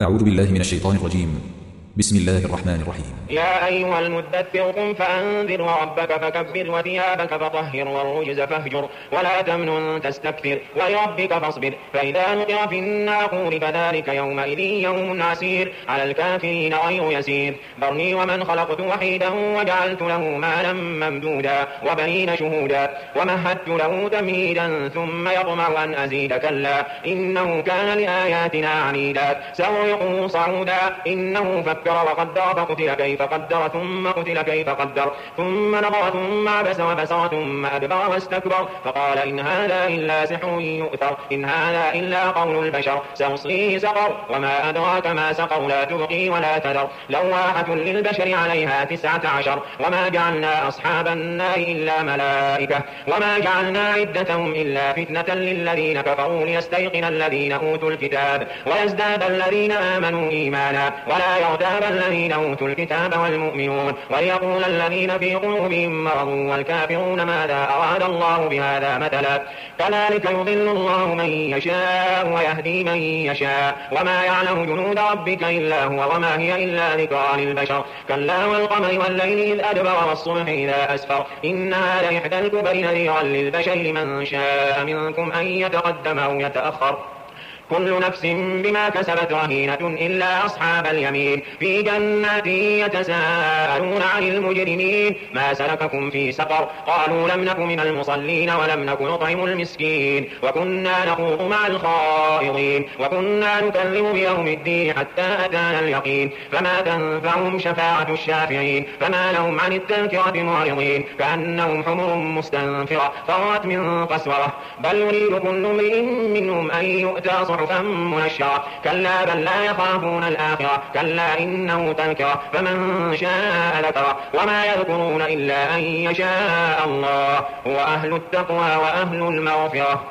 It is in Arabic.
أعوذ بالله من الشيطان الرجيم. بسم الله الرحمن الرحيم. يا أيها المدثر قم فأنذر وربك فكبر وثيابك فطهر والرجز فاهجر ولا تمنن تستكثر ولربك فاصبر فإذا نقر في الناقور فذلك يومئذ يوم عسير على الكافرين غير يسير ذرني ومن خلقت وحيدا وجعلت له مالا ممدودا وبنين شهودا ومهدت له تمهيدا ثم يطمع أن أزيد كلا إنه كان لآياتنا عنيدا سأرهقه صعودا إنه فكر وقدر فقتل كيف قدر ثم قتل كيف قدر ثم نظر ثم عبس وبصر ثم أدبر واستكبر فقال إن هذا إلا سحر يؤثر إن هذا إلا قول البشر سأصليه سقر وما أدراك ما سقر لا تبقي ولا تذر لواحة للبشر عليها 19 وما جعلنا أصحاب النار إلا ملائكة وما جعلنا عدتهم إلا فتنة للذين كفروا ليستيقن الذين أوتوا الكتاب ويزداد الذين آمنوا إيمانا ولا يرتاب الذين أوتوا الكتاب والمؤمنون وليقول الذين في قلوبهم مرض والكافرون ماذا أراد الله بهذا مثلا كذلك يضل الله من يشاء ويهدي من يشاء وما يعلم جنود ربك إلا هو وما هي إلا ذكرى للبشر كلا والقمر والليل إذ أدبر والصبح إذا أسفر إنها لإحدى الكبر نذيرا للبشر لمن شاء منكم أن يتقدم أو يتأخر كل نفس بما كسبت رهينة إلا أصحاب اليمين في جنات يتساءلون عن المجرمين ما سلككم في سقر قالوا لم نك من المصلين ولم نك نطعم المسكين وكنا نخوض مع الخائضين وكنا نكذب بيوم الدين حتى أتانا اليقين فما تنفعهم شفاعة الشافعين فما لهم عن التذكرة معرضين كأنهم حمر مستنفرة فرت من قسورة بل يريد كل امرئ منهم أن يؤتى صحفا منشرة كلا بل لا يخافون الآخرة كلا إنه تذكرة فمن شاء ذكره وما يذكرون إلا أن يشاء الله هو أهل التقوى وأهل المغفرة.